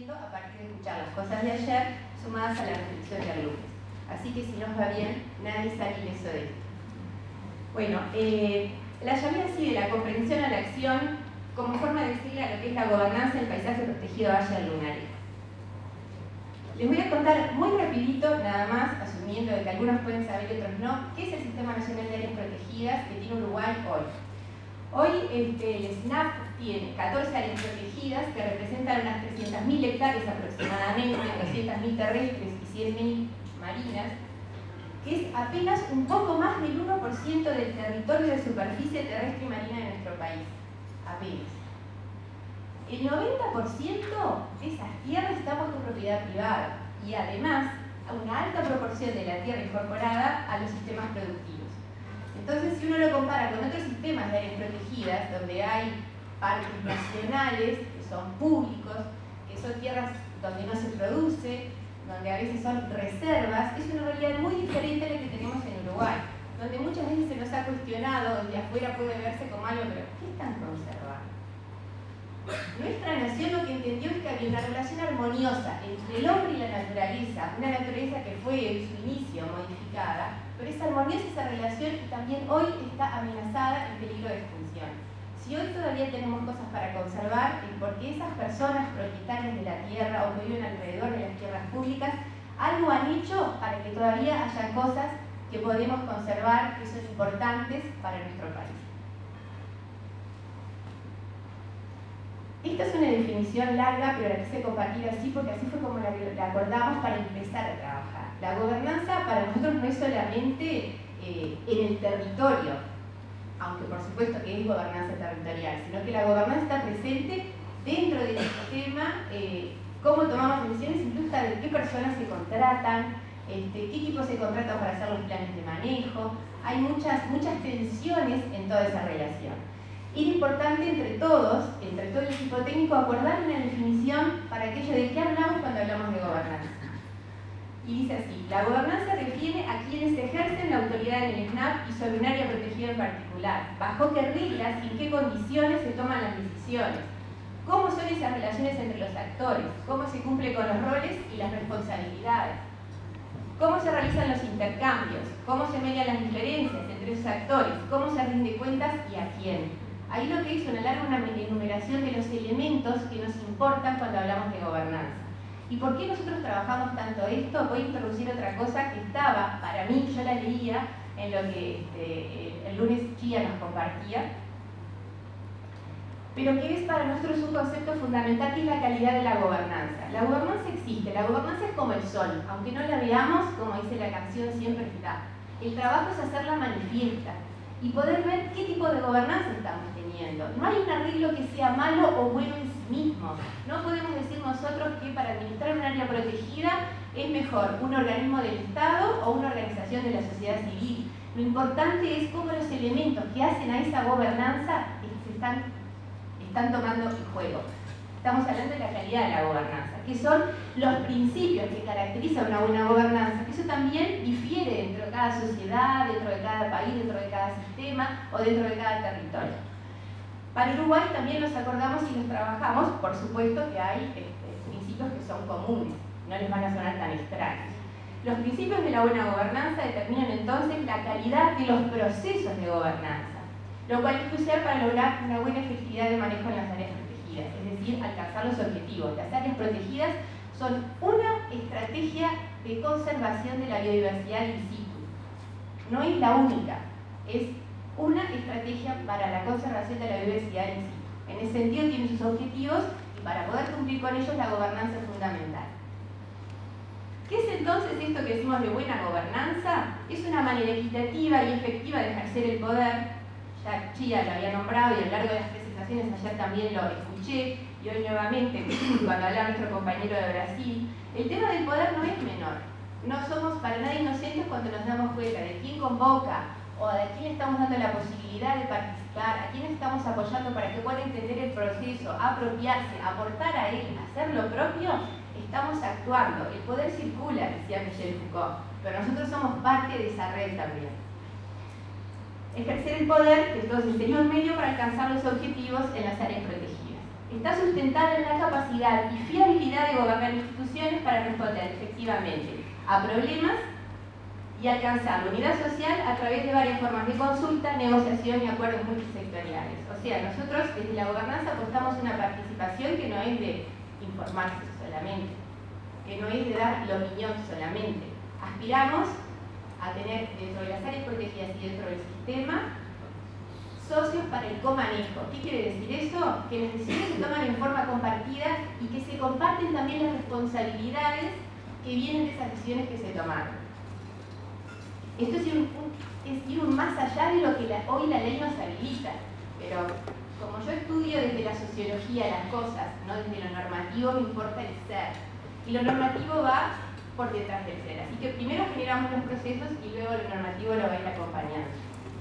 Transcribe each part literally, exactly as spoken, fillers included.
aprendiendo a partir de escuchar las cosas de ayer sumadas a la reflexión de lunes. Así que si nos va bien, nadie sale ileso de esto. Bueno, eh, la llamé así de la comprensión a la acción como forma de decirle a lo que es la gobernanza del paisaje protegido Valle del Lunario. Les voy a contar muy rapidito, nada más, asumiendo que algunos pueden saber y otros no, qué es el Sistema Nacional de Áreas Protegidas que tiene Uruguay hoy. Hoy este, el SNAP tiene catorce áreas protegidas que representan unas trescientas mil hectáreas aproximadamente, doscientas mil terrestres y cien mil marinas, que es apenas un poco más del uno por ciento del territorio de superficie terrestre y marina de nuestro país. Apenas. El noventa por ciento de esas tierras está bajo propiedad privada y además una alta proporción de la tierra incorporada a los sistemas productivos. Entonces, si uno lo compara con otros sistemas de áreas protegidas, donde hay parques nacionales que son públicos, que son tierras donde no se produce, donde a veces son reservas, es una realidad muy diferente a la que tenemos en Uruguay, donde muchas veces se nos ha cuestionado, desde afuera puede verse como algo, pero ¿qué están conservando? Nuestra nación lo que entendió es que había una relación armoniosa entre el hombre y la naturaleza, una naturaleza que fue en su inicio modificada, pero es armoniosa esa relación y también hoy está amenazada en peligro de extinción. Si hoy todavía tenemos cosas para conservar, es porque esas personas propietarias de la tierra o que viven alrededor de las tierras públicas algo han hecho para que todavía haya cosas que podemos conservar que son importantes para nuestro país. Esta es una definición larga, pero la quise compartir así porque así fue como la, la acordamos para empezar a trabajar. La gobernanza para nosotros no es solamente eh, en el territorio, aunque por supuesto que es gobernanza territorial, sino que la gobernanza está presente dentro del sistema, eh, cómo tomamos decisiones, incluso de qué personas se contratan, este, qué equipos se contratan para hacer los planes de manejo. Hay muchas, muchas tensiones en toda esa relación. Era importante entre todos, entre todo el equipo técnico, acordar una definición para aquello de qué hablamos cuando hablamos de gobernanza. Y dice así: la gobernanza refiere a quienes ejercen la autoridad en el SNAP y sobre un área protegida en particular, bajo qué reglas y en qué condiciones se toman las decisiones, cómo son esas relaciones entre los actores, cómo se cumple con los roles y las responsabilidades, cómo se realizan los intercambios, cómo se median las diferencias entre esos actores, cómo se rinde cuentas y a quién. Ahí lo que hizo en el largo una enumeración de los elementos que nos importan cuando hablamos de gobernanza. ¿Y por qué nosotros trabajamos tanto esto? Voy a introducir otra cosa que estaba, para mí, yo la leía en lo que este, el lunes Chia nos compartía, pero que es para nosotros un concepto fundamental, que es la calidad de la gobernanza. La gobernanza existe, la gobernanza es como el sol, aunque no la veamos, como dice la canción, siempre está. El trabajo es hacerla manifiesta y poder ver qué tipo de gobernanza estamos teniendo. No hay un arreglo que sea malo o bueno en sí mismo. No podemos decir nosotros que para administrar un área protegida es mejor un organismo del Estado o una organización de la sociedad civil. Lo importante es cómo los elementos que hacen a esa gobernanza se están, están tomando el juego. Estamos hablando de la calidad de la gobernanza, que son los principios que caracterizan una buena gobernanza, que eso también difiere dentro de cada sociedad, dentro de cada país, dentro de cada sistema o dentro de cada territorio. Para Uruguay también los acordamos y los trabajamos, por supuesto que hay este, principios que son comunes, no les van a sonar tan extraños. Los principios de la buena gobernanza determinan entonces la calidad de los procesos de gobernanza, lo cual es crucial para lograr una buena efectividad de manejo en las áreas protegidas, es decir, alcanzar los objetivos. Las áreas protegidas son una estrategia de conservación de la biodiversidad in situ. No es la única, es una estrategia para la conservación de la biodiversidad in situ. En ese sentido tiene sus objetivos y para poder cumplir con ellos la gobernanza es fundamental. ¿Qué es entonces esto que decimos de buena gobernanza? Es una manera equitativa y efectiva de ejercer el poder. Ya Chia lo había nombrado y a lo largo de las presentaciones ayer también lo escuché, y hoy nuevamente cuando hablaba nuestro compañero de Brasil. El tema del poder no es menor. No somos para nada inocentes cuando nos damos cuenta de quién convoca o de quién estamos dando la posibilidad de participar, a quién estamos apoyando para que pueda entender el proceso, apropiarse, aportar a él, hacer lo propio. Estamos actuando. El poder circula, decía Michel Foucault, pero nosotros somos parte de esa red también. Ejercer el poder, entonces, sería un medio para alcanzar los objetivos en las áreas protegidas. está sustentada en la capacidad y fiabilidad de gobernar instituciones para responder efectivamente a problemas y alcanzar la unidad social a través de varias formas de consulta, negociación y acuerdos multisectoriales. O sea, nosotros desde la gobernanza apostamos una participación que no es de informarse solamente, que no es de dar la opinión solamente. Aspiramos a tener dentro de las áreas protegidas y dentro del sistema socios para el comanejo. ¿Qué quiere decir eso? Que las decisiones se toman en forma compartida y que se comparten también las responsabilidades que vienen de esas decisiones que se tomaron. Esto es ir, un, es ir un más allá de lo que la, hoy la ley nos habilita, pero como yo estudio desde la sociología las cosas, no desde lo normativo, me importa el ser. Y lo normativo va por detrás del ser. Así que primero generamos los procesos y luego lo normativo lo va a ir acompañando.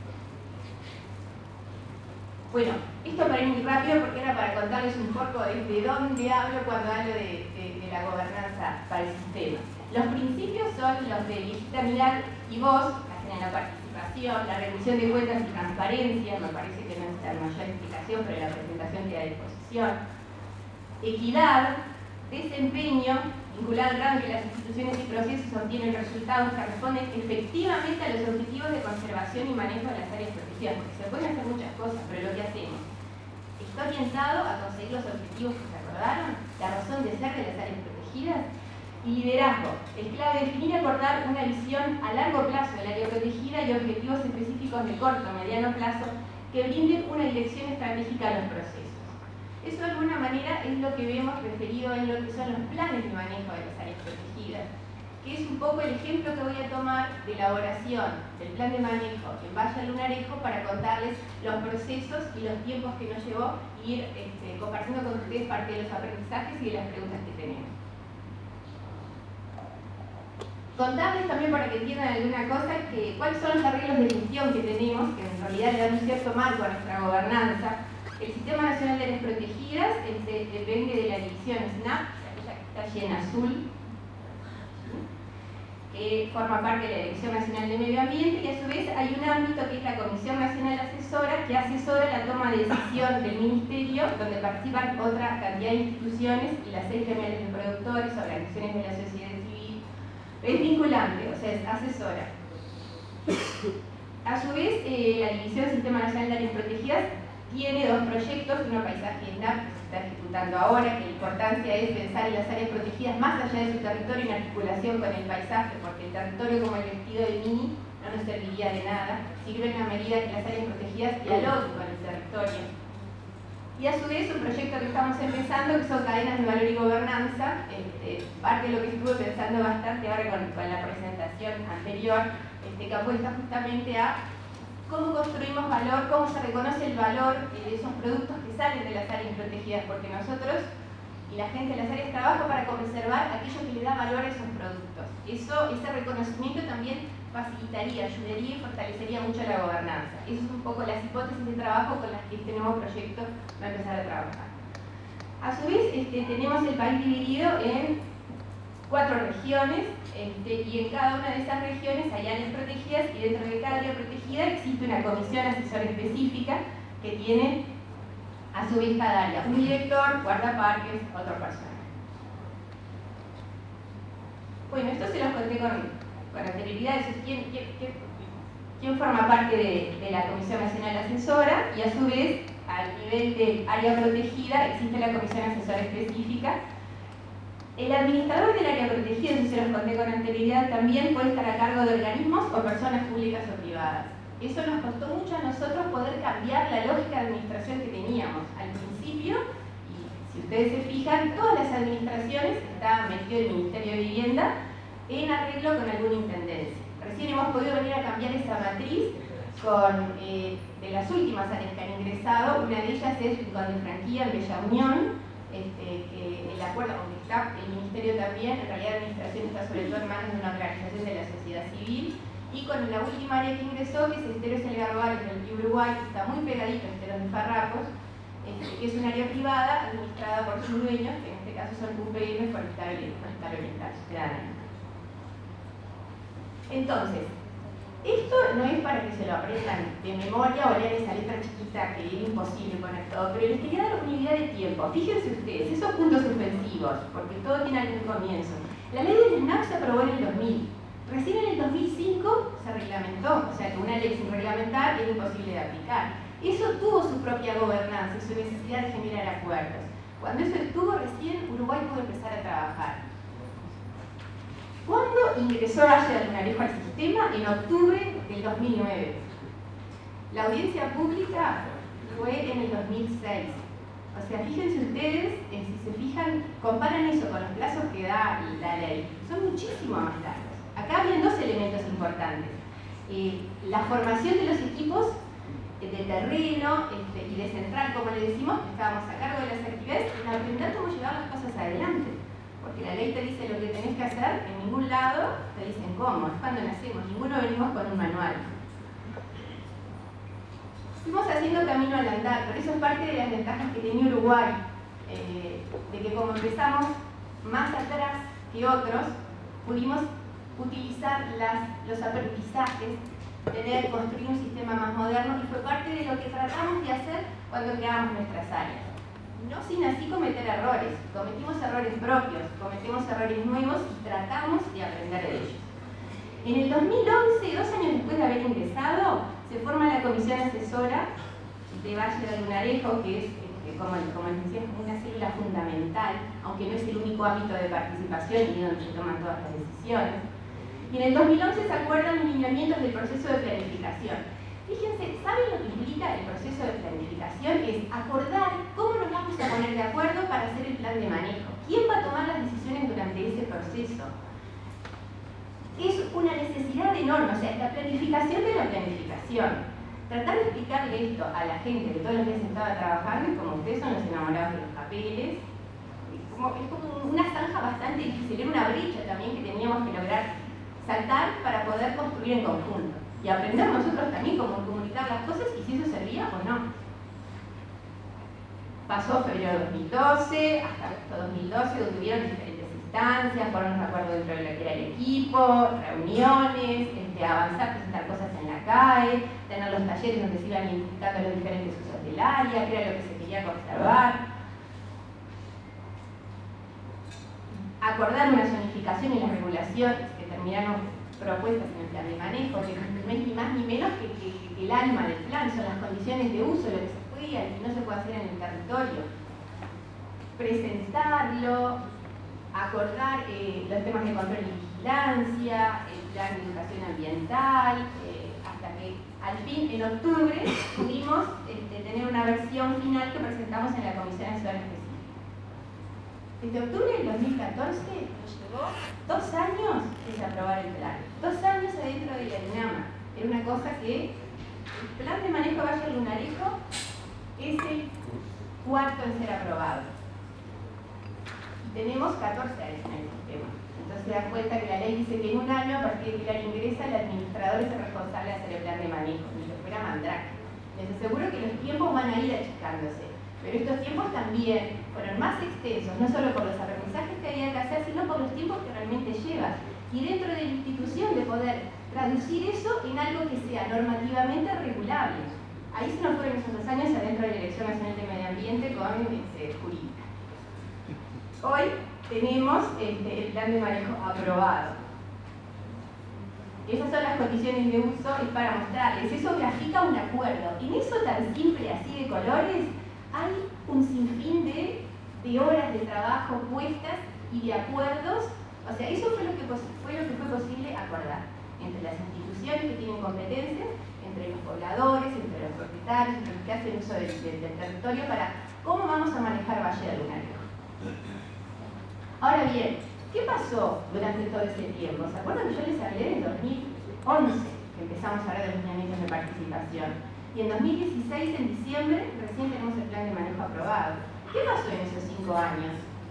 Bueno, esto para ir muy rápido porque era para contarles un poco desde dónde hablo cuando hablo de, de, de la gobernanza para el sistema. Los principios son los de legitimidad y voz, hacen en la participación, la rendición de cuentas y transparencia, me parece que no necesita mayor explicación, pero la presentación queda a disposición. Equidad, desempeño, vinculado al grado en que las instituciones y procesos obtienen resultados que responden efectivamente a los objetivos de conservación y manejo de las áreas protegidas, porque se pueden hacer muchas cosas, pero lo que hacemos está orientado a conseguir los objetivos que se acordaron, la razón de ser de las áreas protegidas. Y liderazgo, es clave definir y acordar una visión a largo plazo del área protegida y objetivos específicos de corto o mediano plazo que brinden una dirección estratégica a los procesos. Eso de alguna manera es lo que vemos referido en lo que son los planes de manejo de las áreas protegidas, que es un poco el ejemplo que voy a tomar de elaboración del plan de manejo en Valle del Lunarejo para contarles los procesos y los tiempos que nos llevó y ir este, compartiendo con ustedes parte de los aprendizajes y de las preguntas que tenemos. Contarles también para que entiendan alguna cosa que cuáles son los arreglos de gestión que tenemos, que en realidad le dan un cierto marco a nuestra gobernanza. El Sistema Nacional de Áreas Protegidas este, depende de la división SNAP, aquella que está allí en azul, que forma parte de la Dirección Nacional de Medio Ambiente, y a su vez hay un ámbito que es la Comisión Nacional Asesora, que asesora la toma de decisión del Ministerio, donde participan otra cantidad de instituciones y las seis gremiales de productores, organizaciones de la sociedad civil. Es vinculante, o sea, es asesora. A su vez, eh, la División del Sistema Nacional de Áreas Protegidas tiene dos proyectos, uno paisaje SNAP, que se está ejecutando ahora, que la importancia es pensar en las áreas protegidas más allá de su territorio en articulación con el paisaje, porque el territorio como el vestido de Mini no nos serviría de nada, sirve en la medida que las áreas protegidas dialoguen con el territorio. Y a su vez un proyecto que estamos empezando, que son cadenas de valor y gobernanza, este, parte de lo que estuve pensando bastante ahora con, con la presentación anterior, este, que apuesta justamente a cómo construimos valor, cómo se reconoce el valor de esos productos que salen de las áreas protegidas, porque nosotros y la gente de las áreas trabaja para conservar aquello que le da valor a esos productos. Eso, ese reconocimiento también facilitaría, ayudaría y fortalecería mucho la gobernanza. Esas son un poco las hipótesis de trabajo con las que este nuevo proyecto va a empezar a trabajar. A su vez, este, tenemos el país dividido en cuatro regiones, este, y en cada una de esas regiones hay áreas protegidas, y dentro de cada área protegida existe una comisión asesora específica que tiene a su vez cada área un director, guardaparques, otro personal. Bueno, esto se los conté con, con anterioridad. ¿Quién, quién, quién, quién forma parte de, de la Comisión Nacional Asesora? Y a su vez, al nivel del área protegida, existe la Comisión Asesora Específica. El administrador del área protegida, eso se los conté con anterioridad, también puede estar a cargo de organismos o personas públicas o privadas. Eso nos costó mucho a nosotros poder cambiar la lógica de administración que teníamos al principio, y si ustedes se fijan, todas las administraciones estaban metidas el Ministerio de Vivienda en arreglo con alguna intendencia. Recién hemos podido venir a cambiar esa matriz con eh, de las últimas áreas que han ingresado. Una de ellas es Rincón de Franquía, en Bella Unión, este, que el acuerdo, aunque está el Ministerio también, en realidad la administración está sobre todo en manos de una organización de la sociedad civil. Y con la última área que ingresó, que es Esteros El Garroal, en el río Uruguay, que está muy pegadito a Esteros de Farrapos, este, que es un área privada administrada por sus dueños, que en este caso son U P M, Forestal Oriental, Ciudadana. Entonces, Esto no es para que se lo aprendan de memoria o lean esa letra chiquita que era imposible poner todo, pero les quería dar una idea de tiempo. Fíjense ustedes, esos puntos suspensivos, porque todo tiene algún comienzo. La ley del SNAP se aprobó en el dos mil. Recién en el dos mil cinco se reglamentó, o sea que una ley sin reglamentar era imposible de aplicar. Eso tuvo su propia gobernanza y su necesidad de generar acuerdos. Cuando eso estuvo, recién Uruguay pudo empezar a trabajar. ¿Cuándo ingresó Valle de Almenara al sistema? En octubre del dos mil nueve. La audiencia pública fue en el dos mil seis. O sea, fíjense ustedes, eh, si se fijan, comparan eso con los plazos que da la ley. Son muchísimo más largos. Acá habían dos elementos importantes. Eh, la formación de los equipos de terreno este, y de central, como le decimos, que estábamos a cargo de las actividades, en aprender cómo llevar las cosas adelante. Porque la ley te dice lo que tenés que hacer, en ningún lado te dicen cómo, es cuando nacemos, ninguno venimos con un manual. Fuimos haciendo camino al andar, pero eso es parte de las ventajas que tenía Uruguay, eh, de que como empezamos más atrás que otros, pudimos utilizar las, los aprendizajes, tener, construir un sistema más moderno, y fue parte de lo que tratamos de hacer cuando creamos nuestras áreas. No sin así cometer errores, cometimos errores propios, cometemos errores nuevos y tratamos de aprender de ellos. En el dos mil once, dos años después de haber ingresado, se forma la comisión asesora de Valle de Almenara, que es, que como, como les decía, es una célula fundamental, aunque no es el único ámbito de participación y donde se toman todas las decisiones. Y en el dos mil once se acuerdan los lineamientos del proceso de planificación. Fíjense, ¿saben lo que implica el proceso de planificación? Es acordar cómo nos vamos a poner de acuerdo para hacer el plan de manejo. ¿Quién va a tomar las decisiones durante ese proceso? Es una necesidad enorme, o sea, la planificación de la planificación. Tratar de explicarle esto a la gente que todos los días estaba trabajando, y como ustedes son los enamorados de los papeles, es como, es como una zanja bastante difícil, era una brecha también que teníamos que lograr saltar para poder construir en conjunto. Y aprender nosotros también cómo comunicar las cosas y si eso servía o no. Pasó febrero de dos mil doce, hasta agosto de dos mil doce, donde hubieron diferentes instancias, ponernos de acuerdo dentro de lo que era el equipo, reuniones, este, avanzar, presentar cosas en la C A E, tener los talleres donde se iban identificando los diferentes usos del área, qué era lo que se quería conservar. Acordar una zonificación y las regulaciones que terminaron propuestas en el plan de manejo, que no es ni más ni menos que, que, que el alma del plan, son las condiciones de uso, lo que se puede y no se puede hacer en el territorio. Presentarlo, acordar eh, los temas de control y vigilancia, el plan de educación ambiental, eh, hasta que al fin, en octubre, pudimos este, tener una versión final que presentamos en la Comisión Asesora Específica. Desde octubre del dos mil catorce nos llevó dos años desaprobar el plan. Dos años adentro de la INAMA. Era una cosa que el plan de manejo Valle de Almenara es el cuarto en ser aprobado. Y tenemos catorce años en el sistema. Entonces se dan cuenta que la ley dice que en un año, a partir de que la ley ingresa, el administrador es el responsable de hacer el plan de manejo. Ni que fuera mandrake. Les aseguro que los tiempos van a ir achicándose. Pero estos tiempos también fueron más extensos, no solo por los aprendizajes que había que hacer, sino por los tiempos que realmente lleva. Y dentro de la institución de poder traducir eso en algo que sea normativamente regulable. Ahí se nos fueron esos dos años adentro de la Dirección Nacional de Medio Ambiente con este, jurídica. Hoy tenemos este, el plan de manejo aprobado. Esas son las condiciones de uso, es para mostrarles. Eso grafica un acuerdo. En eso tan simple, así de colores, hay un sinfín de, de horas de trabajo puestas y de acuerdos. O sea, eso fue lo que fue lo que fue posible acordar entre las instituciones que tienen competencias, entre los pobladores, entre los propietarios, entre los que hacen uso del, del, del territorio, para cómo vamos a manejar Valle de Almenara. Ahora bien, ¿qué pasó durante todo ese tiempo? ¿Se acuerdan que yo les hablé en dos mil once que empezamos a hablar de los lineamientos de participación? Y en dos mil dieciséis, en diciembre, recién tenemos el plan de manejo aprobado. ¿Qué pasó en esos cinco años?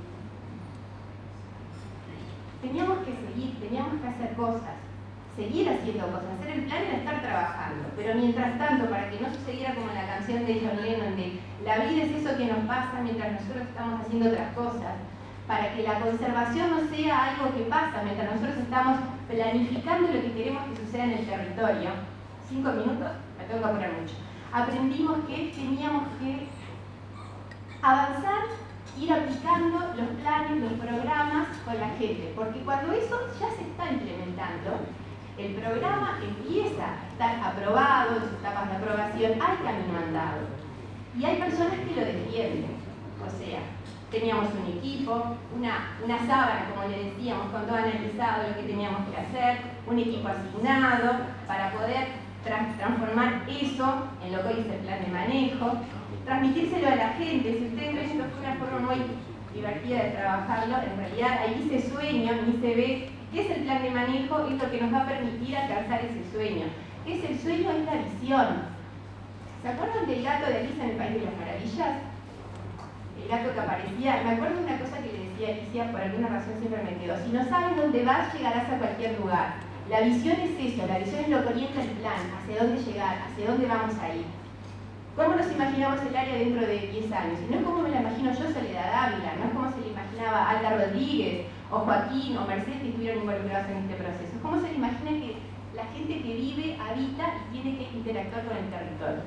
Teníamos que seguir, teníamos que hacer cosas, seguir haciendo cosas. Hacer el plan era estar trabajando. Pero mientras tanto, para que no sucediera como la canción de John Lennon de la vida es eso que nos pasa mientras nosotros estamos haciendo otras cosas, para que la conservación no sea algo que pasa mientras nosotros estamos planificando lo que queremos que suceda en el territorio. Cinco minutos, me tengo que apurar mucho. Aprendimos que teníamos que avanzar, ir aplicando los planes, los programas con la gente, porque cuando eso ya se está implementando, el programa empieza a estar aprobado, en sus etapas de aprobación, hay camino andado. Y hay personas que lo defienden. O sea, teníamos un equipo, una, una sábana, como le decíamos, con todo analizado lo que teníamos que hacer, un equipo asignado para poder tra transformar eso en lo que hoy es el plan de manejo, transmitírselo a la gente. Si ustedes ven, esto fue una forma muy divertida de trabajarlo. En realidad ahí se sueña, ni se ve qué es el plan de manejo, es lo que nos va a permitir alcanzar ese sueño. ¿Qué es el sueño? Es la visión. ¿Se acuerdan del gato de Alicia en el País de las Maravillas? El gato que aparecía. Me acuerdo de una cosa que le decía a Alicia, por alguna razón siempre me quedó: si no sabes dónde vas, llegarás a cualquier lugar. La visión es eso, la visión es lo que orienta el plan, hacia dónde llegar, hacia dónde vamos a ir. ¿Cómo nos imaginamos el área dentro de diez años? Y no es como me la imagino yo, Soledad Ávila, no es como se le imaginaba Alda Rodríguez, o Joaquín, o Mercedes, que estuvieron involucrados en este proceso. Es como se le imagina que la gente que vive, habita y tiene que interactuar con el territorio.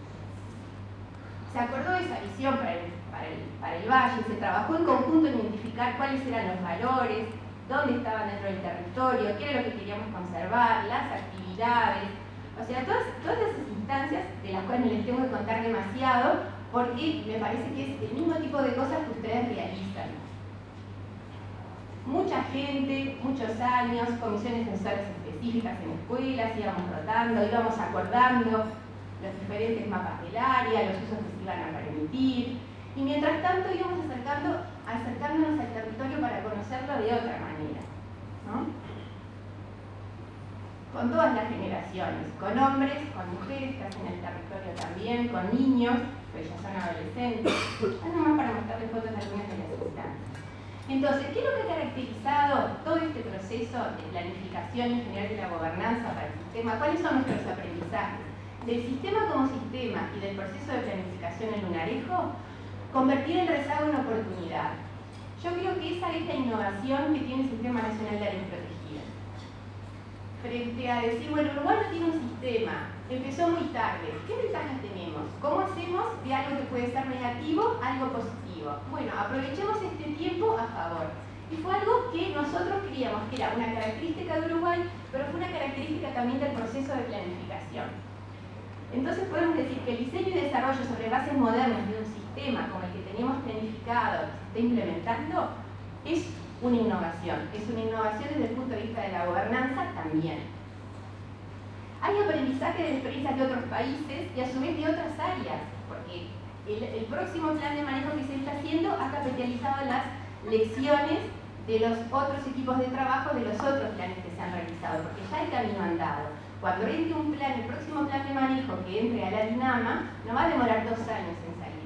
Se acordó de esa visión para el, para, el, para el valle, se trabajó en conjunto en identificar cuáles eran los valores, dónde estaban dentro del territorio, qué era lo que queríamos conservar, las actividades. O sea, todas, todas esas instancias de las cuales no les tengo que contar demasiado, porque me parece que es el mismo tipo de cosas que ustedes realizan. Mucha gente, muchos años, comisiones sensores específicas en escuelas, íbamos rotando, íbamos acordando los diferentes mapas del área, los usos que se iban a permitir, y mientras tanto íbamos acercando, acercándonos al territorio para conocerlo de otra manera, ¿no? Con todas las generaciones, con hombres, con mujeres que hacen el territorio también, con niños, que ya son adolescentes, nada más para mostrarles fotos de algunas de las instancias. Entonces, ¿qué es lo que ha caracterizado todo este proceso de planificación en general de la gobernanza para el sistema? ¿Cuáles son nuestros aprendizajes? Del sistema como sistema y del proceso de planificación en Lunarejo, convertir el rezago en oportunidad. Yo creo que esa es la innovación que tiene el Sistema Nacional de Áreas Protegidas. Frente a decir, bueno, Uruguay no tiene un sistema, empezó muy tarde, ¿qué ventajas tenemos? ¿Cómo hacemos de algo que puede ser negativo algo positivo? Bueno, aprovechemos este tiempo a favor. Y fue algo que nosotros creíamos que era una característica de Uruguay, pero fue una característica también del proceso de planificación. Entonces podemos decir que el diseño y desarrollo sobre bases modernas de un sistema como el que teníamos planificado, que se está implementando, es una innovación. Es una innovación desde el punto de vista de la gobernanza también. Hay aprendizaje de experiencias de otros países y a su vez de otras áreas, porque el, el próximo plan de manejo que se está haciendo ha capitalizado las lecciones de los otros equipos de trabajo, de los otros planes que se han realizado, porque ya hay camino andado. Cuando entre un plan, el próximo plan de manejo que entre a la Dinama, no va a demorar dos años en salir.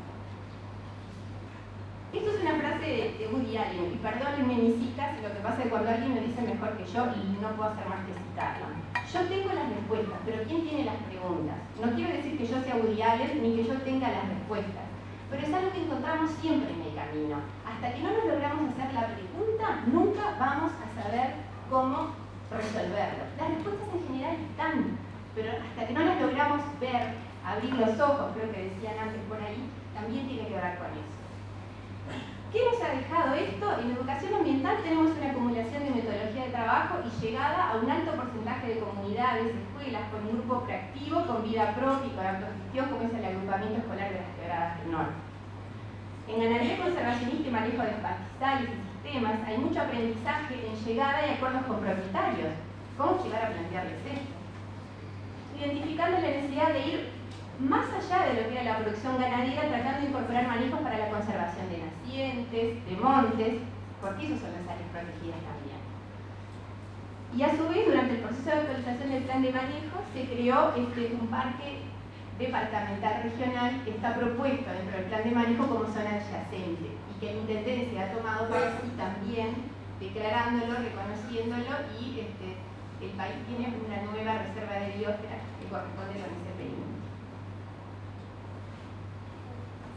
Esto es una frase de, de Woody Allen, y perdónenme mis citas, lo que pasa es que cuando alguien me dice mejor que yo, y no puedo hacer más que citarlo. Yo tengo las respuestas, pero ¿quién tiene las preguntas? No quiero decir que yo sea Woody Allen, ni que yo tenga las respuestas, pero es algo que encontramos siempre en el camino. Hasta que no nos logramos hacer la pregunta, nunca vamos a saber cómo resolverlo. Las respuestas en general están, pero hasta que no las logramos ver, abrir los ojos, creo que decían antes por ahí, también tiene que ver con eso. ¿Qué nos ha dejado esto? En educación ambiental tenemos una acumulación de metodología de trabajo y llegada a un alto porcentaje de comunidades, escuelas, con un grupo proactivo, con vida propia y con autogestión, como es el agrupamiento escolar de las Quebradas del Norte. En ganadería conservacionista y manejo de pastizales y sistemas hay mucho aprendizaje en llegada y acuerdos con propietarios. ¿Cómo llegar a plantearles esto? Identificando la necesidad de ir más allá de lo que era la producción ganadera, tratando de incorporar manejos para la conservación de nacientes, de montes, porque esos son las áreas protegidas también. Y a su vez, durante el proceso de actualización del plan de manejo, se creó este, un parque departamental regional que está propuesto dentro del plan de manejo como zona adyacente y que la Intendencia ha tomado para sí también, declarándolo, reconociéndolo, y este, el país tiene una nueva reserva de biosfera que corresponde a la I C P I.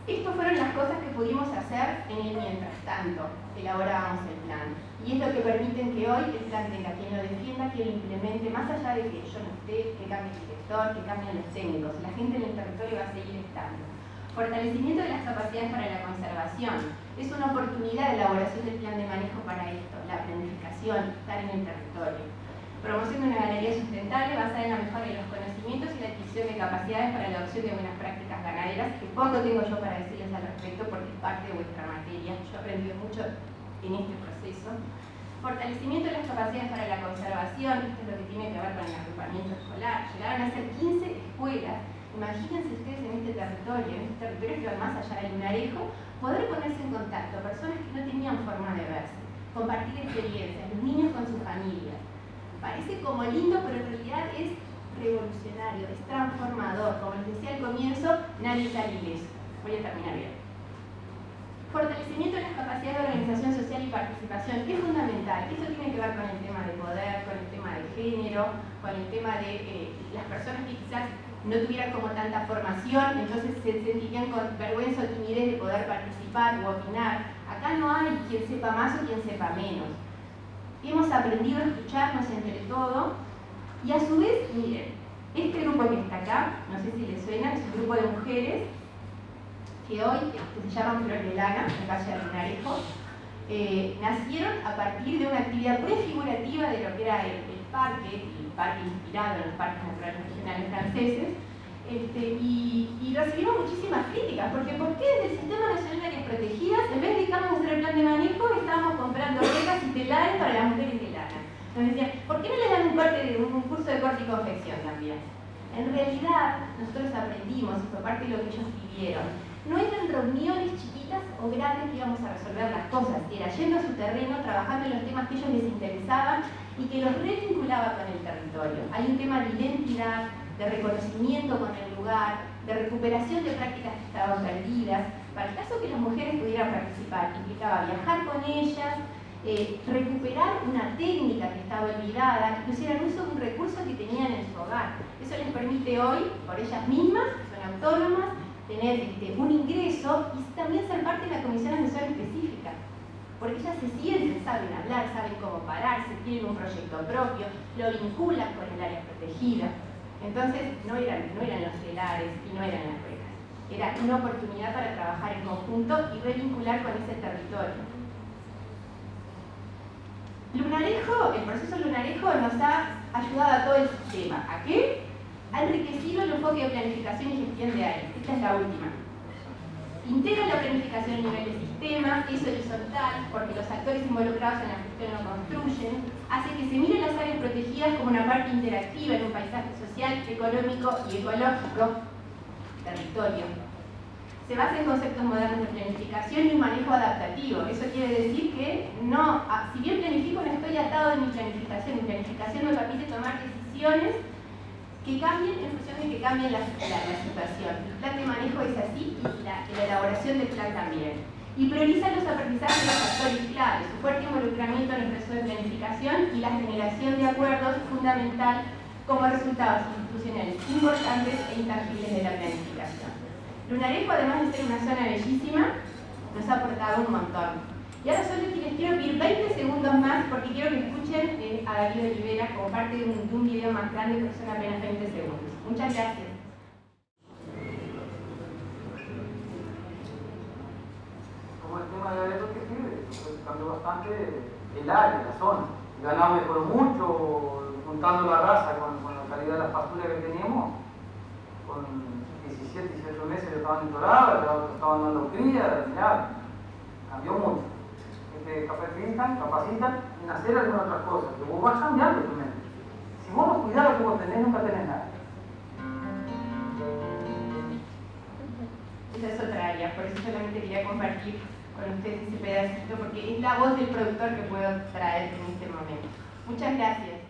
Estas fueron las cosas que pudimos hacer en el mientras tanto elaborábamos el plan. Y es lo que permiten que hoy el plan tenga quien lo defienda, quien lo implemente, más allá de que yo no esté, que cambie el director, que cambien los técnicos. La gente en el territorio va a seguir estando. Fortalecimiento de las capacidades para la conservación. Es una oportunidad de elaboración del plan de manejo para esto, la planificación, estar en el territorio. Promoción de una ganadería sustentable basada en la mejora de los conocimientos y la adquisición de capacidades para la adopción de buenas prácticas ganaderas, que poco tengo yo para decirles al respecto porque es parte de vuestra materia. Yo he aprendido mucho en este proceso. Fortalecimiento de las capacidades para la conservación, esto es lo que tiene que ver con el agrupamiento escolar. Llegaron a ser quince escuelas. Imagínense ustedes en este territorio, en este territorio que va más allá del lunarejo, poder ponerse en contacto, personas que no tenían forma de verse, compartir experiencias, los niños con sus familias. Parece como lindo, pero en realidad es revolucionario, es transformador. Como les decía al comienzo, nadie sale ileso. Voy a terminar bien. Fortalecimiento de las capacidades de organización social y participación es fundamental. Esto tiene que ver con el tema de poder, con el tema de género, con el tema de eh, las personas que quizás no tuvieran como tanta formación, entonces se sentirían con vergüenza o timidez de poder participar o opinar. Acá no hay quien sepa más o quien sepa menos. Hemos aprendido a escucharnos entre todos y a su vez, miren, este grupo que está acá, no sé si les suena, es un grupo de mujeres que hoy que se llaman Flor de Lana, en Valle del Lunarejo, eh, nacieron a partir de una actividad prefigurativa de lo que era el, el parque, el parque inspirado en los parques naturales regionales franceses, este, y, y recibimos muchísimas críticas, porque ¿por qué desde el Sistema Nacional de Áreas Protegidas, en vez de dedicarnos a hacer el plan de manejo, estábamos comprando becas y telares para las mujeres de lana? Nos decían, ¿por qué no les dan un, corte, un curso de corte y confección también? En realidad, nosotros aprendimos, y fue parte de lo que ellos pidieron, no eran reuniones chiquitas o grandes que íbamos a resolver las cosas, era yendo a su terreno, trabajando en los temas que a ellos les interesaban y que los revinculaba con el territorio. Hay un tema de identidad, de reconocimiento con el lugar, de recuperación de prácticas que estaban perdidas. Para el caso que las mujeres pudieran participar, implicaba viajar con ellas, eh, recuperar una técnica que estaba olvidada, que pusieran uso de un recurso que tenían en su hogar. Eso les permite hoy, por ellas mismas, que son autónomas, tener este, un ingreso y también ser parte de la comisión asesora específica, porque ellas se sienten, saben hablar, saben cómo pararse, tienen un proyecto propio, lo vinculan con el área protegida. Entonces no eran, no eran los telares y no eran las becas, era una oportunidad para trabajar en conjunto y revincular con ese territorio. Lunarejo, el proceso Lunarejo nos ha ayudado a todo el sistema. ¿A qué? Ha enriquecido el enfoque de planificación y gestión de áreas. Esta es la última. Integra la planificación a nivel de sistema, es horizontal, porque los actores involucrados en la gestión lo construyen, hace que se miren las áreas protegidas como una parte interactiva en un paisaje social, económico y ecológico, territorio. Se basa en conceptos modernos de planificación y un manejo adaptativo. Eso quiere decir que no, si bien planifico, no estoy atado de mi planificación. Mi planificación me permite tomar decisiones que cambien en función de que cambie la, la, la situación. El plan de manejo es así y la, la elaboración del plan también. Y prioriza los aprendizajes de los actores claves, su fuerte involucramiento en el proceso de planificación y la generación de acuerdos fundamental como resultados institucionales importantes e intangibles de la planificación. Lunarejo, además de ser una zona bellísima, nos ha aportado un montón. Y ahora solo les quiero pedir veinte segundos más porque quiero que escuchen eh, a Darío Olivera como parte de un, de un video más grande, pero son apenas veinte segundos. Muchas gracias. Como el tema de área protegida, pues, cambió bastante el área, la zona. El ganado mejoró mucho, juntando la raza con, con la calidad de las pasturas que teníamos. Con diecisiete, dieciocho meses ya estaban entoradas, ya estaban dando cría, ya cambió mucho. Te capacitan, capacitan en hacer algunas otras cosas, que vos vas cambiando tu mente. Si vos no cuidás lo que vos tenés, nunca tenés nada. Esa es otra área, por eso solamente quería compartir con ustedes ese pedacito, porque es la voz del productor que puedo traer en este momento. Muchas gracias.